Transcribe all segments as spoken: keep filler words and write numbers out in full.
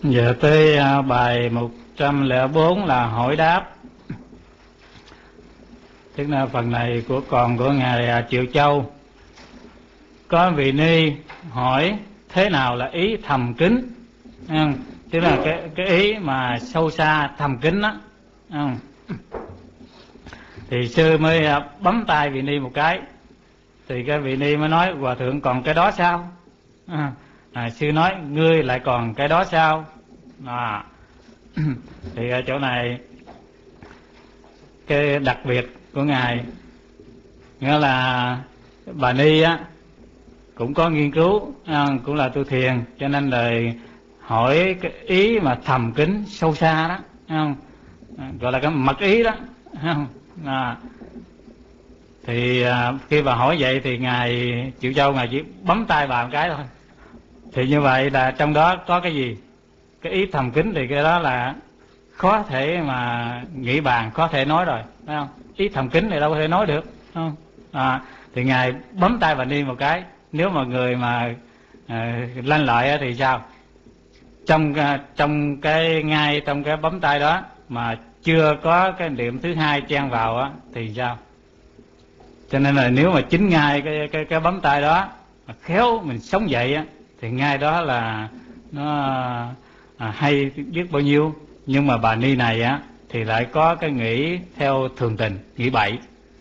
Giờ tới uh, bài một trăm lẻ bốn là hỏi đáp. Tức là phần này của còn của ngài uh, Triệu Châu. Có vị ni hỏi thế nào là ý thầm kín, ừ, tức là cái cái ý mà sâu xa thầm kín đó, ừ. Thì sư mới uh, bấm tay vị ni một cái, thì cái vị ni mới nói hòa thượng còn cái đó sao? À, à, sư nói ngươi lại còn cái đó sao? À, thì ở chỗ này cái đặc biệt của ngài nghĩa là bà ni á cũng có nghiên cứu, à, cũng là tu thiền, cho nên là hỏi cái ý mà thầm kín sâu xa đó, không? À, gọi là cái mật ý đó, không? À, thì à, khi bà hỏi vậy thì ngài Triệu Châu ngài chỉ bấm tay vào một cái thôi. Thì như vậy là trong đó có cái gì? Cái ý thầm kín thì cái đó là khó thể mà nghĩ bàn, khó thể nói rồi, phải không? Ý thầm kín thì đâu có thể nói được, không? À, thì ngài bấm tay vào ni một cái. Nếu mà người mà à, lanh lợi thì sao? Trong trong cái ngay trong cái bấm tay đó mà chưa có cái niệm thứ hai chen vào á thì sao? Cho nên là nếu mà chính ngay cái cái cái bấm tay đó mà khéo mình sống dậy á thì ngay đó là nó à, hay biết bao nhiêu. Nhưng mà bà ni này á thì lại có cái nghĩ theo thường tình, nghĩ bậy.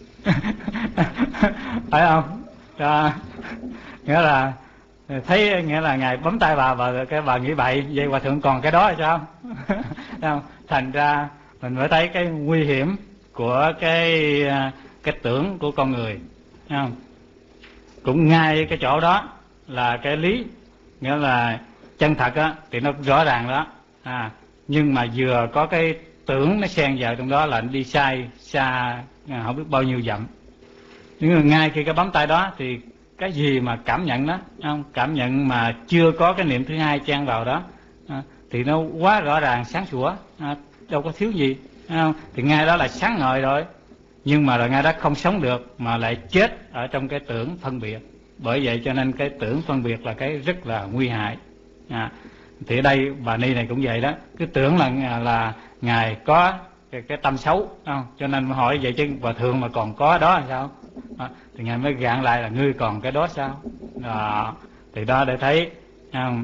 Phải không? À, nghĩa là thấy nghĩa là ngài bấm tay vào và cái bà nghĩ bậy, vậy hòa thượng còn cái đó là sao? Không? Thành ra mình mới thấy cái nguy hiểm của cái cái tưởng của con người, không? Cũng ngay cái chỗ đó là cái lý, nghĩa là chân thật á thì nó rõ ràng đó, à, nhưng mà vừa có cái tưởng nó xen vào trong đó là nó đi sai xa không biết bao nhiêu dặm. Nhưng mà ngay khi cái bấm tay đó thì cái gì mà cảm nhận đó, không? Cảm nhận mà chưa có cái niệm thứ hai chen vào đó, à, thì nó quá rõ ràng sáng sủa, à, đâu có thiếu gì, không? Thì ngay đó là sáng ngời rồi. Nhưng mà là ngay đó không sống được mà lại chết ở trong cái tưởng phân biệt. Bởi vậy cho nên cái tưởng phân biệt là cái rất là nguy hại, à, thì ở đây bà ni này cũng vậy đó, cứ tưởng là là ngài có cái, cái tâm xấu, không? Cho nên hỏi vậy chứ hòa thượng mà còn có đó là sao? À, thì ngài mới gạn lại là ngươi còn cái đó sao? À, thì đó để thấy, không?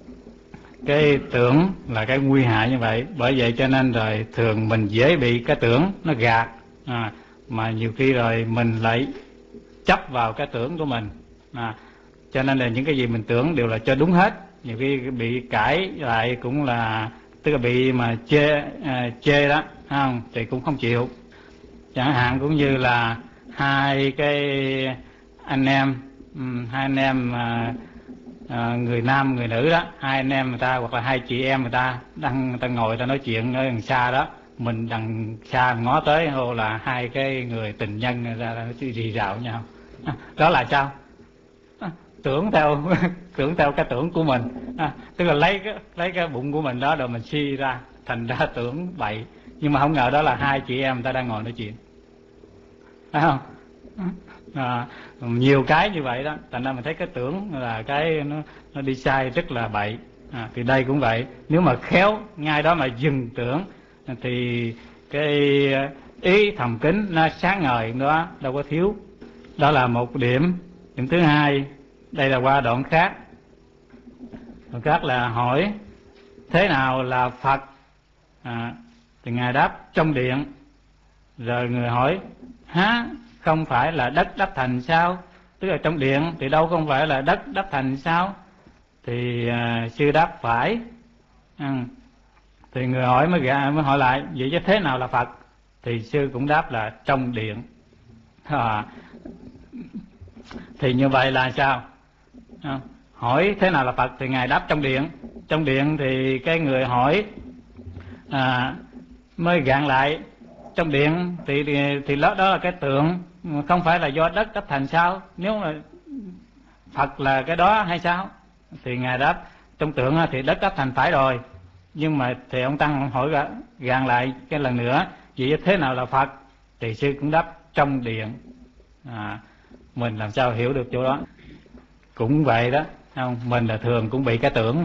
Cái tưởng là cái nguy hại như vậy. Bởi vậy cho nên rồi thường mình dễ bị cái tưởng nó gạt, à, mà nhiều khi rồi mình lại chấp vào cái tưởng của mình, à, cho nên là những cái gì mình tưởng đều là cho đúng hết. Nhiều khi bị cãi lại cũng là tức là bị mà chê, à, chê đó, không? Thì cũng không chịu. Chẳng hạn cũng như là hai cái anh em, hai anh em à, à, người nam người nữ đó, hai anh em người ta hoặc là hai chị em người ta đang người ta ngồi người ta nói chuyện ở đằng xa đó, mình đằng xa ngó tới hô là hai cái người tình nhân ra nó rì rào với nhau, à, đó là sao? À, tưởng theo tưởng theo cái tưởng của mình, à, tức là lấy cái lấy cái bụng của mình đó rồi mình suy ra thành ra tưởng bậy. Nhưng mà không ngờ đó là hai chị em người ta đang ngồi nói chuyện, phải không? À, nhiều cái như vậy đó, thành ra mình thấy cái tưởng là cái nó nó đi sai rất là bậy. À, thì đây cũng vậy, nếu mà khéo ngay đó mà dừng tưởng thì cái ý thầm kín nó sáng ngời đó đâu có thiếu. Đó là một điểm. Điểm thứ hai, đây là qua đoạn khác. Đoạn khác là hỏi thế nào là Phật? À, thì ngài đáp trong điện. Rồi người hỏi há không phải là đất đắp thành sao? Tức là trong điện thì đâu không phải là đất đắp thành sao? Thì à, sư đáp phải. Ừ. Thì người hỏi mới gạ mới hỏi lại vậy chứ thế nào là Phật? Thì sư cũng đáp là trong điện. À, thì như vậy là sao? À, hỏi thế nào là Phật thì ngài đáp trong điện. Trong điện thì cái người hỏi à, mới gạn lại trong điện thì thì, thì đó, đó là cái tượng, không phải là do đất đắp thành sao? Nếu mà Phật là cái đó hay sao? Thì ngài đáp trong tượng thì đất đắp thành phải rồi, nhưng mà thì ông tăng hỏi gạn lại cái lần nữa vậy thế nào là Phật? Thì sư cũng đáp trong điện. À, mình làm sao hiểu được chỗ đó? Cũng vậy đó, không? Mình là thường cũng bị cái tưởng,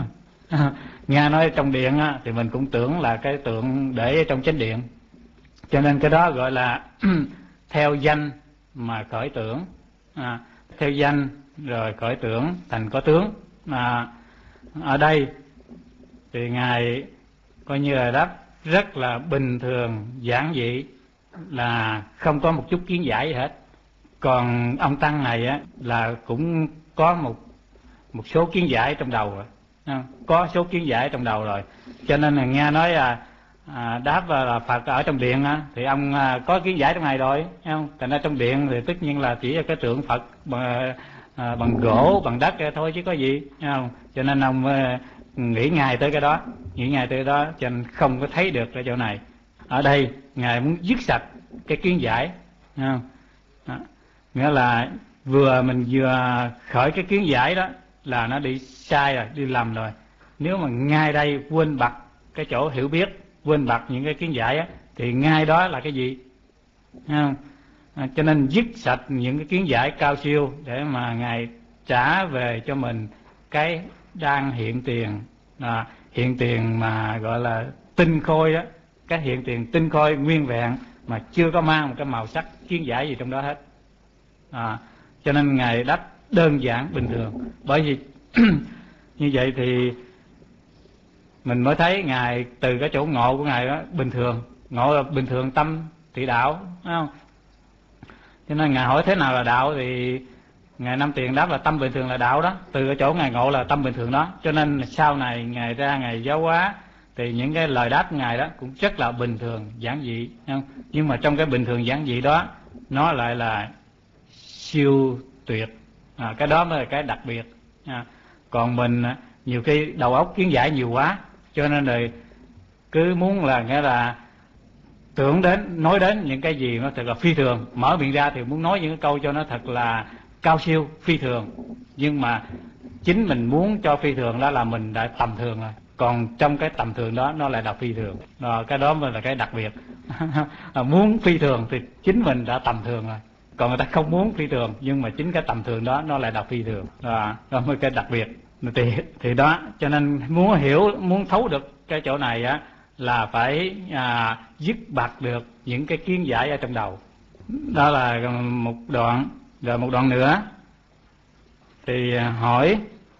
Nghe nói trong điện á, thì mình cũng tưởng là cái tượng để trong chánh điện, cho nên cái đó gọi là theo danh mà khởi tưởng, à, theo danh rồi khởi tưởng thành có tướng. À, ở đây thì ngài coi như là đáp rất là bình thường giản dị, là không có một chút kiến giải gì hết. Còn ông tăng này á là cũng có một một số kiến giải trong đầu rồi, có số kiến giải trong đầu rồi, cho nên là nghe nói là à, đáp là Phật ở trong điện á, thì ông à, có kiến giải trong này rồi, thấy không? Thành ra trong điện thì tất nhiên là chỉ là cái tượng Phật bằng, à, bằng gỗ bằng đất thôi chứ có gì, thấy không? Cho nên ông à, nghĩ ngài tới cái đó, nghĩ ngài tới cái đó, cho nên không có thấy được ở chỗ này. Ở đây ngài muốn dứt sạch cái kiến giải, thấy không? Đó. Nghĩa là vừa mình vừa khởi cái kiến giải đó là nó đi sai rồi, đi lầm rồi. Nếu mà ngay đây quên bặt cái chỗ hiểu biết, quên bặt những cái kiến giải á, thì ngay đó là cái gì? Thấy không? À, cho nên dứt sạch những cái kiến giải cao siêu để mà ngài trả về cho mình cái đang hiện tiền, à, hiện tiền mà gọi là tinh khôi đó, cái hiện tiền tinh khôi nguyên vẹn mà chưa có mang một cái màu sắc kiến giải gì trong đó hết. À, cho nên ngài đáp đơn giản bình thường. Bởi vì như vậy thì mình mới thấy ngài từ cái chỗ ngộ của ngài đó bình thường, ngộ là bình thường tâm thì đạo, phải không? Cho nên ngài hỏi thế nào là đạo thì ngài Năm Tiền đáp là tâm bình thường là đạo đó. Từ cái chỗ ngài ngộ là tâm bình thường đó, cho nên sau này ngài ra ngài giáo hóa thì những cái lời đáp của ngài đó cũng rất là bình thường giản dị, không? Nhưng mà trong cái bình thường giản dị đó nó lại là siêu tuyệt, à, cái đó mới là cái đặc biệt. À, còn mình nhiều khi đầu óc kiến giải nhiều quá, cho nên rồi cứ muốn là nghĩa là tưởng đến nói đến những cái gì nó thật là phi thường, mở miệng ra thì muốn nói những cái câu cho nó thật là cao siêu phi thường, nhưng mà chính mình muốn cho phi thường đó là mình đã tầm thường rồi, còn trong cái tầm thường đó nó lại là phi thường. Rồi cái đó mới là cái đặc biệt. Muốn phi thường thì chính mình đã tầm thường rồi, còn người ta không muốn phi thường nhưng mà chính cái tầm thường đó nó lại là phi thường. Đó, đó mới cái đặc biệt. Thì, thì đó, cho nên muốn hiểu, muốn thấu được cái chỗ này á là phải à, dứt bặt được những cái kiến giải ở trong đầu. Đó là một đoạn. Rồi một đoạn nữa thì hỏi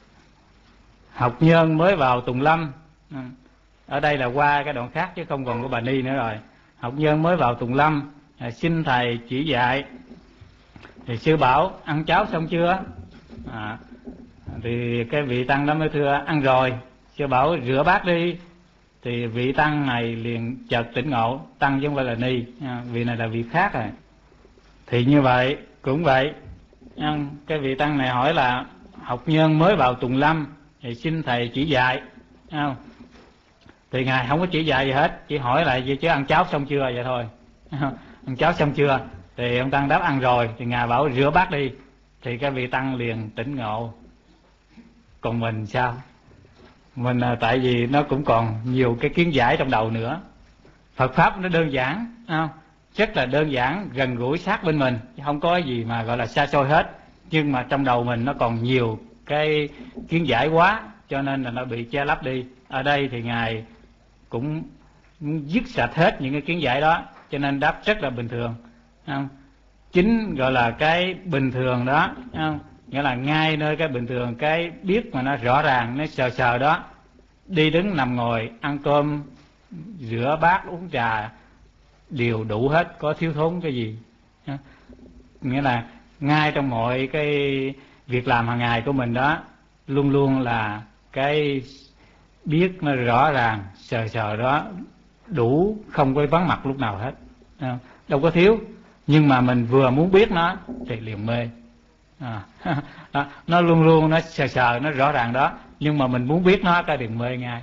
học nhân mới vào Tùng Lâm, ở đây là qua cái đoạn khác chứ không còn của bà Ni nữa rồi. Học nhân mới vào Tùng Lâm, à, xin thầy chỉ dạy. Thì sư bảo ăn cháo xong chưa? À, thì cái vị tăng đó mới thưa ăn rồi. Sư bảo rửa bát đi. Thì vị tăng này liền chợt tỉnh ngộ, tăng chứ không phải là Ni, à, vị này là vị khác rồi. Thì như vậy cũng vậy, cái vị tăng này hỏi là học nhân mới vào Tùng Lâm thì xin thầy chỉ dạy, không? Thì ngài không có chỉ dạy gì hết, chỉ hỏi lại vậy chứ ăn cháo xong chưa vậy thôi. Ăn cháo xong chưa? Thì ông tăng đáp ăn rồi. Thì ngài bảo rửa bát đi. Thì cái vị tăng liền tỉnh ngộ. Còn mình sao? Mình là tại vì nó cũng còn nhiều cái kiến giải trong đầu nữa. Phật pháp nó đơn giản, không? Rất là đơn giản, gần gũi sát bên mình, không có gì mà gọi là xa xôi hết. Nhưng mà trong đầu mình nó còn nhiều cái kiến giải quá, cho nên là nó bị che lấp đi. Ở đây thì ngài cũng dứt sạch hết những cái kiến giải đó, cho nên đáp rất là bình thường, không? Chính gọi là cái bình thường đó, không? Nghĩa là ngay nơi cái bình thường, cái biết mà nó rõ ràng, nó sờ sờ đó, đi đứng nằm ngồi, ăn cơm, rửa bát, uống trà đều đủ hết, có thiếu thốn cái gì. Nghĩa là ngay trong mọi cái việc làm hàng ngày của mình đó, luôn luôn là cái biết nó rõ ràng, sờ sờ đó đủ, không có vắng mặt lúc nào hết, đâu có thiếu. Nhưng mà mình vừa muốn biết nó thì liền mê. À, đó, nó luôn luôn nó sờ sờ, nó rõ ràng đó, nhưng mà mình muốn biết nó cái liền mê ngay.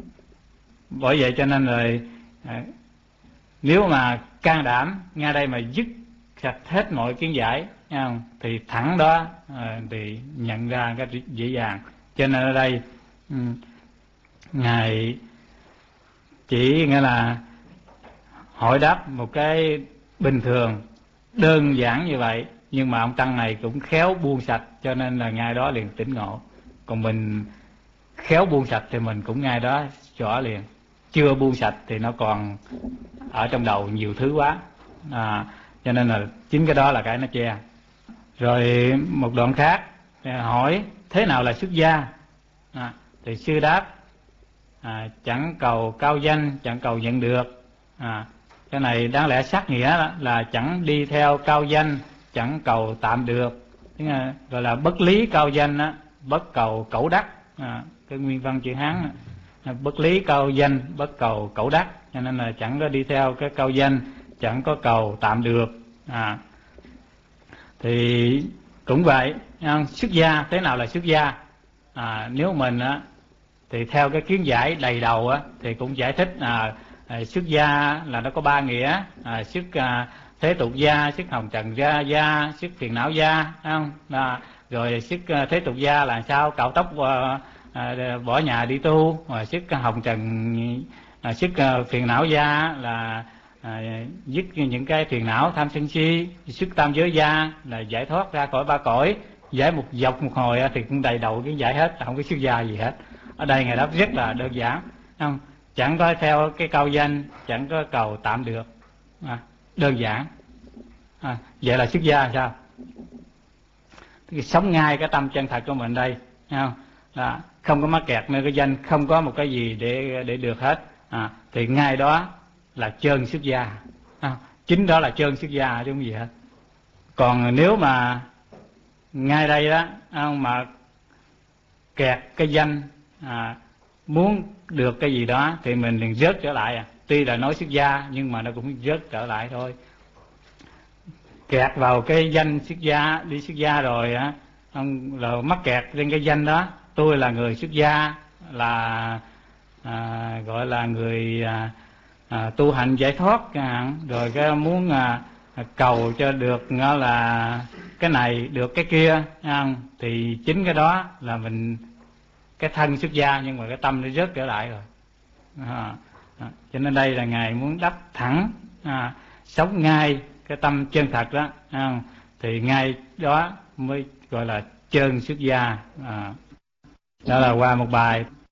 Bởi vậy cho nên rồi à, nếu mà can đảm ngay đây mà dứt sạch hết mọi kiến giải, không? Thì thẳng đó à, thì nhận ra cái dễ dàng. Cho nên ở đây um, ngài chỉ nghĩa là hỏi đáp một cái bình thường đơn giản như vậy, nhưng mà ông tăng này cũng khéo buông sạch, cho nên là ngài đó liền tỉnh ngộ. Còn mình khéo buông sạch thì mình cũng ngay đó xõa liền. Chưa buông sạch thì nó còn ở trong đầu nhiều thứ quá, à, cho nên là chính cái đó là cái nó che. Rồi một đoạn khác hỏi thế nào là xuất gia, à, thì sư đáp à, chẳng cầu cao danh, chẳng cầu nhận được. À, cái này đáng lẽ sát nghĩa là, là chẳng đi theo cao danh, chẳng cầu tạm được, gọi là bất lý cao danh á, bất cầu cẩu đắc. À, cái nguyên văn chữ Hán á, bất lý cao danh, bất cầu cẩu đắc, cho nên là chẳng có đi theo cái cao danh, chẳng có cầu tạm được. À, thì cũng vậy, xuất gia thế nào là xuất gia? À, nếu mình á thì theo cái kiến giải đầy đầu á thì cũng giải thích à, à, xuất gia là nó có ba nghĩa, à, xuất à, thế tục gia, xuất hồng trần gia, gia xuất phiền não gia, không? À, rồi xuất à, thế tục gia là sao? Cạo tóc, à, à, bỏ nhà đi tu. Và xuất hồng trần, à, xuất à, phiền não gia là à, dứt những cái phiền não tham sân si. Xuất tam giới gia là giải thoát ra khỏi ba cõi. Giải một dọc một hồi thì cũng đầy đầu cái giải hết, không có xuất gia gì hết. Ở đây Ngài đáp rất là đơn giản, không? Chẳng có theo cái cao danh, chẳng có cầu tạm được, à, đơn giản. À, vậy là xuất gia sao? Thì sống ngay cái tâm chân thật của mình đây, không? Là không có mắc kẹt nơi cái danh, không có một cái gì để để được hết. À, thì ngay đó là trơn xuất gia, à, chính đó là trơn xuất gia chứ không gì hết. Còn nếu mà ngay đây đó, không, mà kẹt cái danh, à, muốn được cái gì đó thì mình liền rớt trở lại. À, tuy là nói xuất gia nhưng mà nó cũng rớt trở lại thôi. Kẹt vào cái danh xuất gia, đi xuất gia rồi á, không, rồi mắc kẹt trên cái danh đó. Tôi là người xuất gia, là à, gọi là người à, à, tu hành giải thoát, à, rồi cái muốn à, cầu cho được là cái này được cái kia, à, thì chính cái đó là mình cái thân xuất gia nhưng mà cái tâm nó rớt trở lại rồi. À, à, cho nên đây là Ngài muốn đắp thẳng, à, sống ngay cái tâm chân thật đó, à, thì ngay đó mới gọi là chân xuất gia. À, đó là qua một bài.